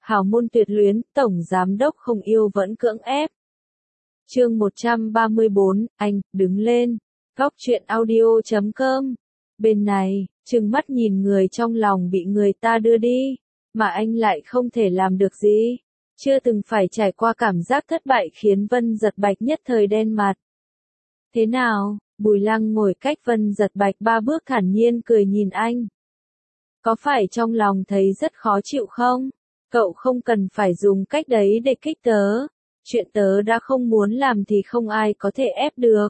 Hào môn tuyệt luyến, tổng giám đốc không yêu vẫn cưỡng ép. Chương 134, anh, đứng lên. Góc truyện audio.com. Bên này, trừng mắt nhìn người trong lòng bị người ta đưa đi, mà anh lại không thể làm được gì. Chưa từng phải trải qua cảm giác thất bại khiến Vân Giật Bạch nhất thời đen mặt. Thế nào? Bùi Lăng ngồi cách Vân Giật Bạch 3 bước thản nhiên cười nhìn anh. Có phải trong lòng thấy rất khó chịu không? Cậu không cần phải dùng cách đấy để kích tớ. Chuyện tớ đã không muốn làm thì không ai có thể ép được.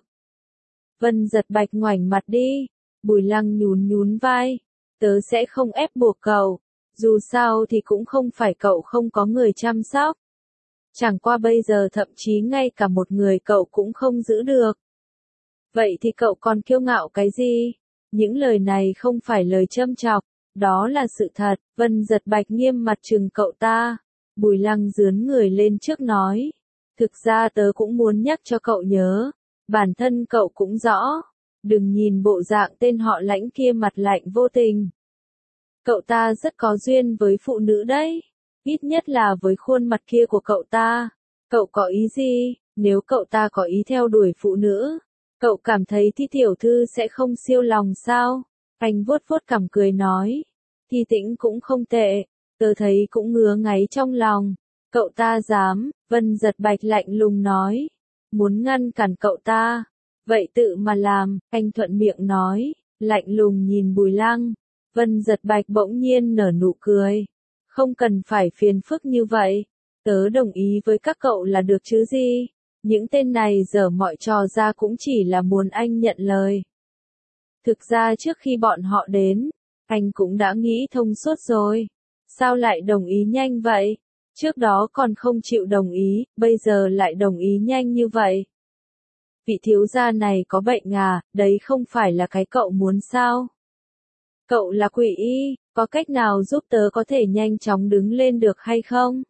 Vân Giật Bạch ngoảnh mặt đi. Bùi Lăng nhún nhún vai. Tớ sẽ không ép buộc cậu. Dù sao thì cũng không phải cậu không có người chăm sóc. Chẳng qua bây giờ thậm chí ngay cả một người cậu cũng không giữ được. Vậy thì cậu còn kiêu ngạo cái gì? Những lời này không phải lời châm chọc, đó là sự thật. Vân Giật Bạch nghiêm mặt trừng cậu ta. Bùi Lăng dướn người lên trước nói. Thực ra tớ cũng muốn nhắc cho cậu nhớ. Bản thân cậu cũng rõ. Đừng nhìn bộ dạng tên họ Lãnh kia mặt lạnh vô tình. Cậu ta rất có duyên với phụ nữ đấy. Ít nhất là với khuôn mặt kia của cậu ta. Cậu có ý gì? Nếu cậu ta có ý theo đuổi phụ nữ, cậu cảm thấy Thi tiểu thư sẽ không siêu lòng sao? Anh vuốt vuốt cằm cười nói. Thi Tĩnh cũng không tệ. Tớ thấy cũng ngứa ngáy trong lòng. Cậu ta dám. Vân Giật Bạch lạnh lùng nói. Muốn ngăn cản cậu ta. Vậy tự mà làm. Anh thuận miệng nói. Lạnh lùng nhìn Bùi Lăng. Vân Giật Bạch bỗng nhiên nở nụ cười. Không cần phải phiền phức như vậy. Tớ đồng ý với các cậu là được chứ gì. Những tên này giở mọi trò ra cũng chỉ là muốn anh nhận lời. Thực ra trước khi bọn họ đến, anh cũng đã nghĩ thông suốt rồi. Sao lại đồng ý nhanh vậy? Trước đó còn không chịu đồng ý, bây giờ lại đồng ý nhanh như vậy. Vị thiếu gia này có bệnh à, đấy không phải là cái cậu muốn sao? Cậu là quỷ y, có cách nào giúp tớ có thể nhanh chóng đứng lên được hay không?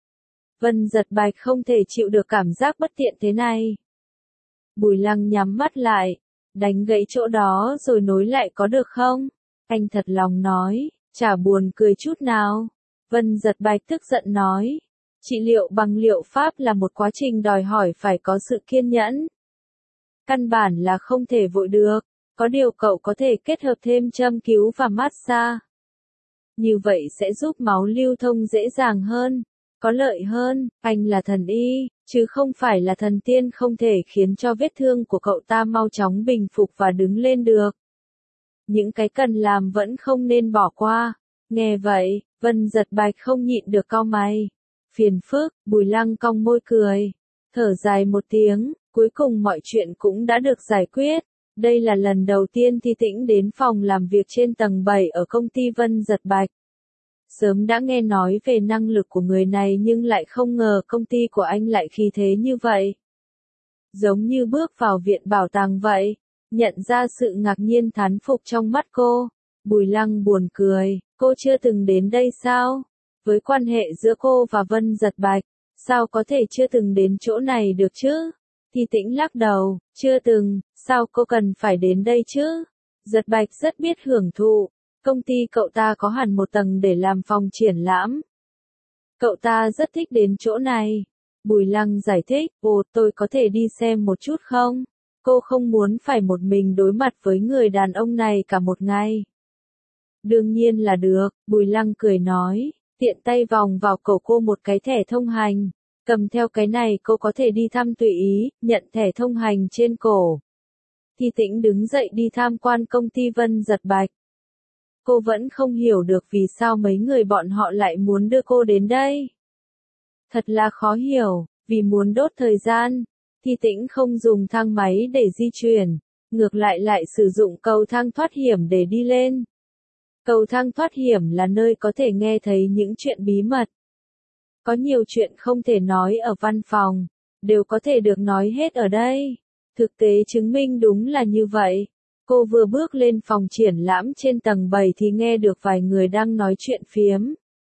Vân Giật Bạch không thể chịu được cảm giác bất tiện thế này. Bùi Lăng nhắm mắt lại, đánh gãy chỗ đó rồi nối lại có được không? Anh thật lòng nói, chả buồn cười chút nào. Vân Giật Bạch tức giận nói, trị liệu bằng liệu pháp là một quá trình đòi hỏi phải có sự kiên nhẫn. Căn bản là không thể vội được, có điều cậu có thể kết hợp thêm châm cứu và massage. Như vậy sẽ giúp máu lưu thông dễ dàng hơn, có lợi hơn. Anh là thần y, chứ không phải là thần tiên không thể khiến cho vết thương của cậu ta mau chóng bình phục và đứng lên được. Những cái cần làm vẫn không nên bỏ qua. Nghe vậy, Vân Giật Bạch không nhịn được cau mày. Phiền phức. Bùi Lăng cong môi cười. Thở dài một tiếng, cuối cùng mọi chuyện cũng đã được giải quyết. Đây là lần đầu tiên Thi Tĩnh đến phòng làm việc trên tầng 7 ở công ty Vân Giật Bạch. Sớm đã nghe nói về năng lực của người này nhưng lại không ngờ công ty của anh lại khí thế như vậy. Giống như bước vào viện bảo tàng vậy. Nhận ra sự ngạc nhiên thán phục trong mắt cô, Bùi Lăng buồn cười. Cô chưa từng đến đây sao? Với quan hệ giữa cô và Vân Giật Bạch, sao có thể chưa từng đến chỗ này được chứ? Thi Tĩnh lắc đầu, chưa từng, sao cô cần phải đến đây chứ? Giật Bạch rất biết hưởng thụ. Công ty cậu ta có hẳn một tầng để làm phòng triển lãm. Cậu ta rất thích đến chỗ này. Bùi Lăng giải thích, tôi có thể đi xem một chút không? Cô không muốn phải một mình đối mặt với người đàn ông này cả một ngày. Đương nhiên là được, Bùi Lăng cười nói, tiện tay vòng vào cổ cô một cái thẻ thông hành. Cầm theo cái này cô có thể đi thăm tùy ý, nhận thẻ thông hành trên cổ. Thi Tĩnh đứng dậy đi tham quan công ty Vân Giật Bạch. Cô vẫn không hiểu được vì sao mấy người bọn họ lại muốn đưa cô đến đây. Thật là khó hiểu, vì muốn đốt thời gian. Thi Tĩnh không dùng thang máy để di chuyển, ngược lại sử dụng cầu thang thoát hiểm để đi lên. Cầu thang thoát hiểm là nơi có thể nghe thấy những chuyện bí mật. Có nhiều chuyện không thể nói ở văn phòng, đều có thể được nói hết ở đây. Thực tế chứng minh đúng là như vậy. Cô vừa bước lên phòng triển lãm trên tầng 7 thì nghe được vài người đang nói chuyện phiếm.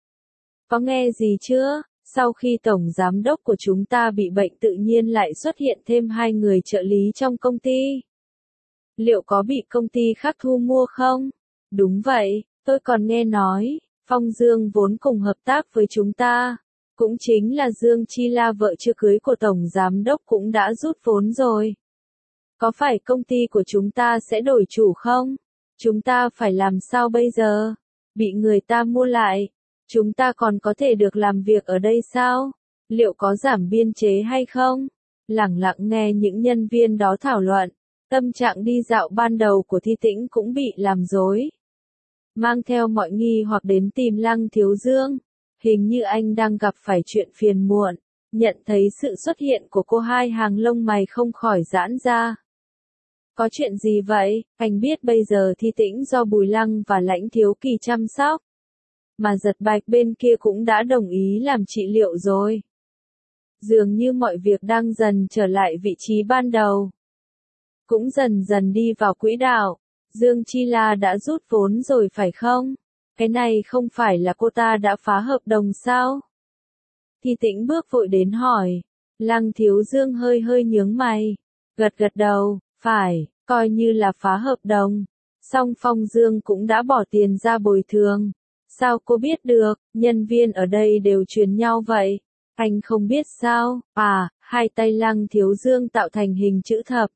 Có nghe gì chưa? Sau khi tổng giám đốc của chúng ta bị bệnh tự nhiên lại xuất hiện thêm 2 người trợ lý trong công ty. Liệu có bị công ty khác thu mua không? Đúng vậy, tôi còn nghe nói, Phong Dương vốn cùng hợp tác với chúng ta. Cũng chính là Dương Chi La vợ chưa cưới của Tổng Giám Đốc cũng đã rút vốn rồi. Có phải công ty của chúng ta sẽ đổi chủ không? Chúng ta phải làm sao bây giờ? Bị người ta mua lại. Chúng ta còn có thể được làm việc ở đây sao? Liệu có giảm biên chế hay không? Lẳng lặng nghe những nhân viên đó thảo luận. Tâm trạng đi dạo ban đầu của Thi Tĩnh cũng bị làm rối. Mang theo mọi nghi hoặc đến tìm Lăng Thiếu Dương. Hình như anh đang gặp phải chuyện phiền muộn. Nhận thấy sự xuất hiện của cô, hai hàng lông mày không khỏi giãn ra. Có chuyện gì vậy? Anh biết bây giờ Thi Tĩnh do Bùi Lăng và Lãnh Thiếu Kỳ chăm sóc. Mà Giật Bạch bên kia cũng đã đồng ý làm trị liệu rồi. Dường như mọi việc đang dần trở lại vị trí ban đầu. Cũng dần dần đi vào quỹ đạo. Dương Chi La đã rút vốn rồi phải không? Cái này không phải là cô ta đã phá hợp đồng sao? Thi Tĩnh bước vội đến hỏi. Lăng Thiếu Dương hơi hơi nhướng mày. Gật gật đầu, phải, coi như là phá hợp đồng. Song Phong Dương cũng đã bỏ tiền ra bồi thường. Sao cô biết được, nhân viên ở đây đều truyền nhau vậy? Anh không biết sao? À, hai tay Lăng Thiếu Dương tạo thành hình chữ thập.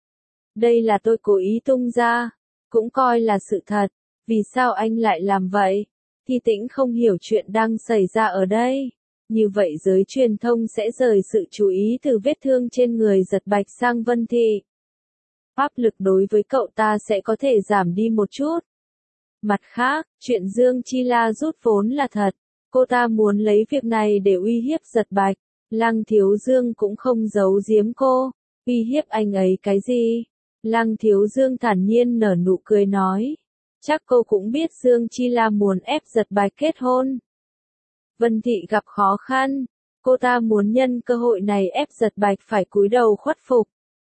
Đây là tôi cố ý tung ra, cũng coi là sự thật. Vì sao anh lại làm vậy? Thi Tĩnh không hiểu chuyện đang xảy ra ở đây. Như vậy giới truyền thông sẽ rời sự chú ý từ vết thương trên người Giật Bạch sang Vân Thị. Áp lực đối với cậu ta sẽ có thể giảm đi một chút. Mặt khác, chuyện Dương Chi La rút vốn là thật. Cô ta muốn lấy việc này để uy hiếp Giật Bạch. Lăng Thiếu Dương cũng không giấu giếm cô. Uy hiếp anh ấy cái gì? Lăng Thiếu Dương thản nhiên nở nụ cười nói. Chắc cô cũng biết Dương Chi La muốn ép Giật Bạch kết hôn. Vân Thị gặp khó khăn. Cô ta muốn nhân cơ hội này ép Giật Bạch phải cúi đầu khuất phục.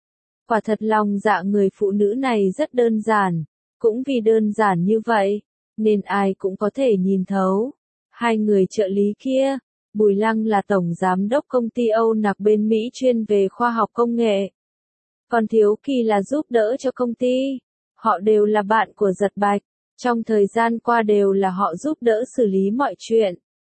Quả thật lòng dạ người phụ nữ này rất đơn giản. Cũng vì đơn giản như vậy, nên ai cũng có thể nhìn thấu. Hai người trợ lý kia, Bùi Lăng là tổng giám đốc công ty Âu Nặc bên Mỹ chuyên về khoa học công nghệ. Còn Thiếu Kỳ là giúp đỡ cho công ty. Họ đều là bạn của Giật Bạch. Trong thời gian qua đều là họ giúp đỡ xử lý mọi chuyện.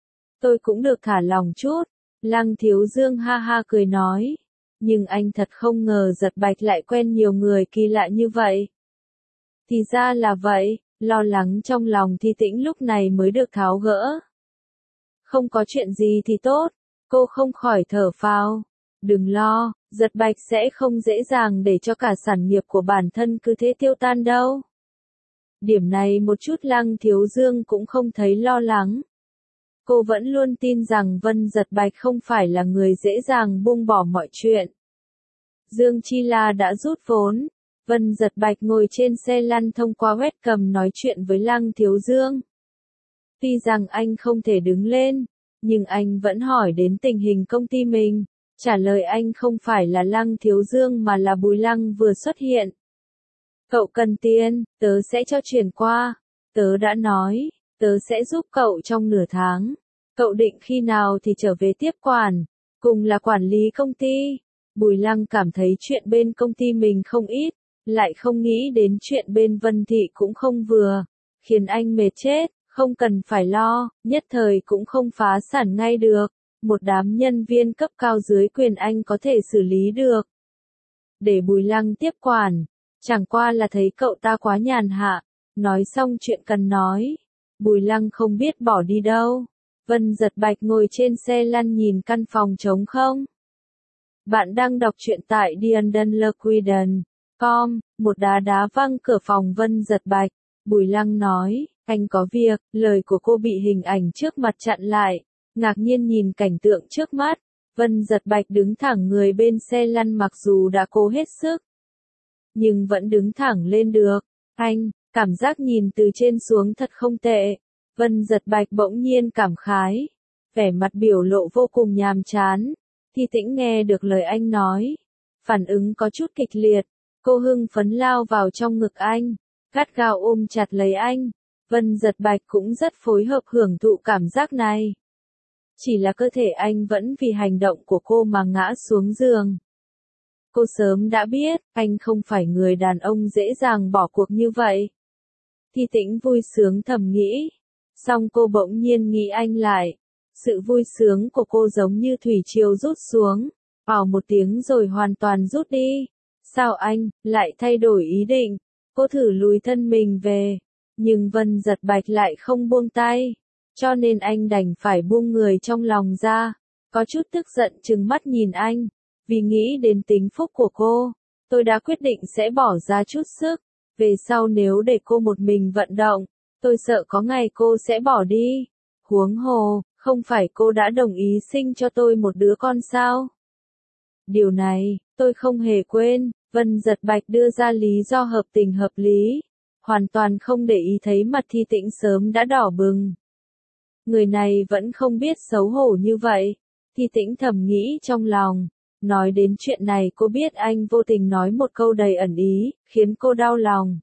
Tôi cũng được thả lòng chút. Lăng Thiếu Dương ha ha cười nói. Nhưng anh thật không ngờ Giật Bạch lại quen nhiều người kỳ lạ như vậy. Thì ra là vậy, lo lắng trong lòng Thi Tĩnh lúc này mới được tháo gỡ. Không có chuyện gì thì tốt, cô không khỏi thở phào. Đừng lo, Giật Bạch sẽ không dễ dàng để cho cả sản nghiệp của bản thân cứ thế tiêu tan đâu. Điểm này một chút Lăng Thiếu Dương cũng không thấy lo lắng. Cô vẫn luôn tin rằng Vân Giật Bạch không phải là người dễ dàng buông bỏ mọi chuyện. Dương Chi La đã rút vốn. Vân Giật Bạch ngồi trên xe lăn thông qua webcam nói chuyện với Lăng Thiếu Dương. Tuy rằng anh không thể đứng lên, nhưng anh vẫn hỏi đến tình hình công ty mình. Trả lời anh không phải là Lăng Thiếu Dương mà là Bùi Lăng vừa xuất hiện. Cậu cần tiền, tớ sẽ cho chuyển qua. Tớ đã nói, tớ sẽ giúp cậu trong nửa tháng. Cậu định khi nào thì trở về tiếp quản, cùng là quản lý công ty. Bùi Lăng cảm thấy chuyện bên công ty mình không ít. Lại không nghĩ đến chuyện bên Vân Thị cũng không vừa, khiến anh mệt chết, không cần phải lo, nhất thời cũng không phá sản ngay được, một đám nhân viên cấp cao dưới quyền anh có thể xử lý được. Để Bùi Lăng tiếp quản, chẳng qua là thấy cậu ta quá nhàn hạ, nói xong chuyện cần nói, Bùi Lăng không biết bỏ đi đâu. Vân Giật Bạch ngồi trên xe lăn nhìn căn phòng trống không. Bạn đang đọc truyện tại DianDunLaquiden.com, một đá đá văng cửa phòng Vân Giật Bạch. Bùi Lăng nói, anh có việc, lời của cô bị hình ảnh trước mặt chặn lại, ngạc nhiên nhìn cảnh tượng trước mắt. Vân Giật Bạch đứng thẳng người bên xe lăn mặc dù đã cố hết sức, nhưng vẫn đứng thẳng lên được. Anh, cảm giác nhìn từ trên xuống thật không tệ. Vân Giật Bạch bỗng nhiên cảm khái, vẻ mặt biểu lộ vô cùng nhàm chán. Thi Tĩnh nghe được lời anh nói, phản ứng có chút kịch liệt, cô hưng phấn lao vào trong ngực anh, gắt gao ôm chặt lấy anh. Vân Giật Bạch cũng rất phối hợp hưởng thụ cảm giác này. Chỉ là cơ thể anh vẫn vì hành động của cô mà ngã xuống giường. Cô sớm đã biết, anh không phải người đàn ông dễ dàng bỏ cuộc như vậy. Thi Tĩnh vui sướng thầm nghĩ. Xong cô bỗng nhiên nghĩ anh lại. Sự vui sướng của cô giống như thủy triều rút xuống. Ảo một tiếng rồi hoàn toàn rút đi. Sao anh lại thay đổi ý định? Cô thử lùi thân mình về. Nhưng Vân Giật Bạch lại không buông tay. Cho nên anh đành phải buông người trong lòng ra. Có chút tức giận trừng mắt nhìn anh. Vì nghĩ đến tính phúc của cô, tôi đã quyết định sẽ bỏ ra chút sức. Về sau nếu để cô một mình vận động, tôi sợ có ngày cô sẽ bỏ đi. Huống hồ, không phải cô đã đồng ý sinh cho tôi một đứa con sao? Điều này, tôi không hề quên. Vân Giật Bạch đưa ra lý do hợp tình hợp lý. Hoàn toàn không để ý thấy mặt Thi Tĩnh sớm đã đỏ bừng. Người này vẫn không biết xấu hổ như vậy. Thi Tĩnh thầm nghĩ trong lòng. Nói đến chuyện này cô biết anh vô tình nói một câu đầy ẩn ý, khiến cô đau lòng.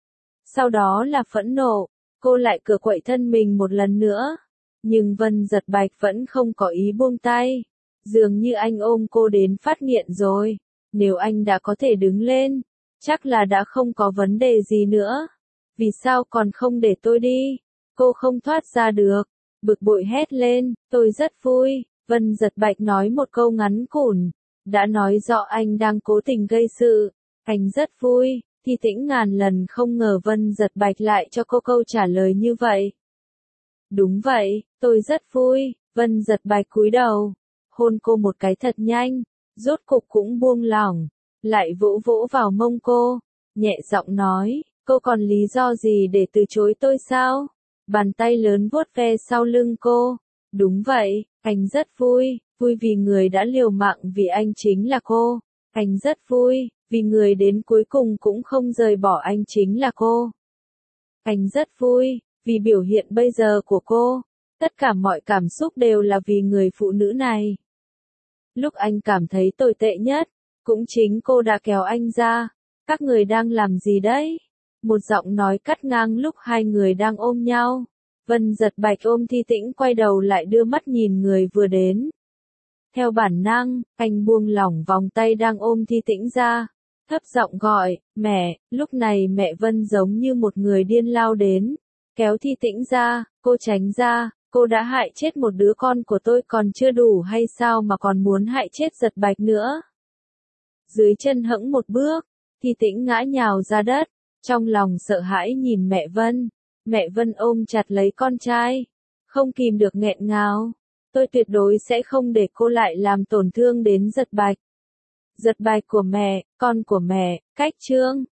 Sau đó là phẫn nộ, cô lại cựa quậy thân mình một lần nữa. Nhưng Vân Giật Bạch vẫn không có ý buông tay. Dường như anh ôm cô đến phát nghiện rồi. Nếu anh đã có thể đứng lên, chắc là đã không có vấn đề gì nữa. Vì sao còn không để tôi đi? Cô không thoát ra được. Bực bội hét lên, tôi rất vui. Vân Giật Bạch nói một câu ngắn ngủn. Đã nói rõ anh đang cố tình gây sự. Anh rất vui. Thi Tĩnh ngàn lần không ngờ Vân Giật Bạch lại cho cô câu trả lời như vậy. Đúng vậy, tôi rất vui. Vân Giật Bạch cúi đầu, hôn cô một cái thật nhanh, rốt cục cũng buông lỏng, lại vỗ vỗ vào mông cô, nhẹ giọng nói, cô còn lý do gì để từ chối tôi sao? Bàn tay lớn vuốt ve sau lưng cô. Đúng vậy, anh rất vui, vui vì người đã liều mạng vì anh chính là cô. Anh rất vui, vì người đến cuối cùng cũng không rời bỏ anh chính là cô. Anh rất vui, vì biểu hiện bây giờ của cô. Tất cả mọi cảm xúc đều là vì người phụ nữ này. Lúc anh cảm thấy tồi tệ nhất, cũng chính cô đã kéo anh ra. Các người đang làm gì đấy? Một giọng nói cắt ngang lúc hai người đang ôm nhau. Vân Giật Bạch ôm Thi Tĩnh quay đầu lại đưa mắt nhìn người vừa đến. Theo bản năng, anh buông lỏng vòng tay đang ôm Thi Tĩnh ra. Thấp giọng gọi, mẹ. Lúc này mẹ Vân giống như một người điên lao đến. Kéo Thi Tĩnh ra, cô tránh ra. Cô đã hại chết một đứa con của tôi còn chưa đủ hay sao mà còn muốn hại chết Giật Bạch nữa. Dưới chân hẫng một bước, Thi Tĩnh ngã nhào ra đất. Trong lòng sợ hãi nhìn mẹ Vân. Mẹ Vân ôm chặt lấy con trai. Không kìm được nghẹn ngào. Tôi tuyệt đối sẽ không để cô lại làm tổn thương đến Giật Bạch. Giật Bạch của mẹ, con của mẹ, cách chương.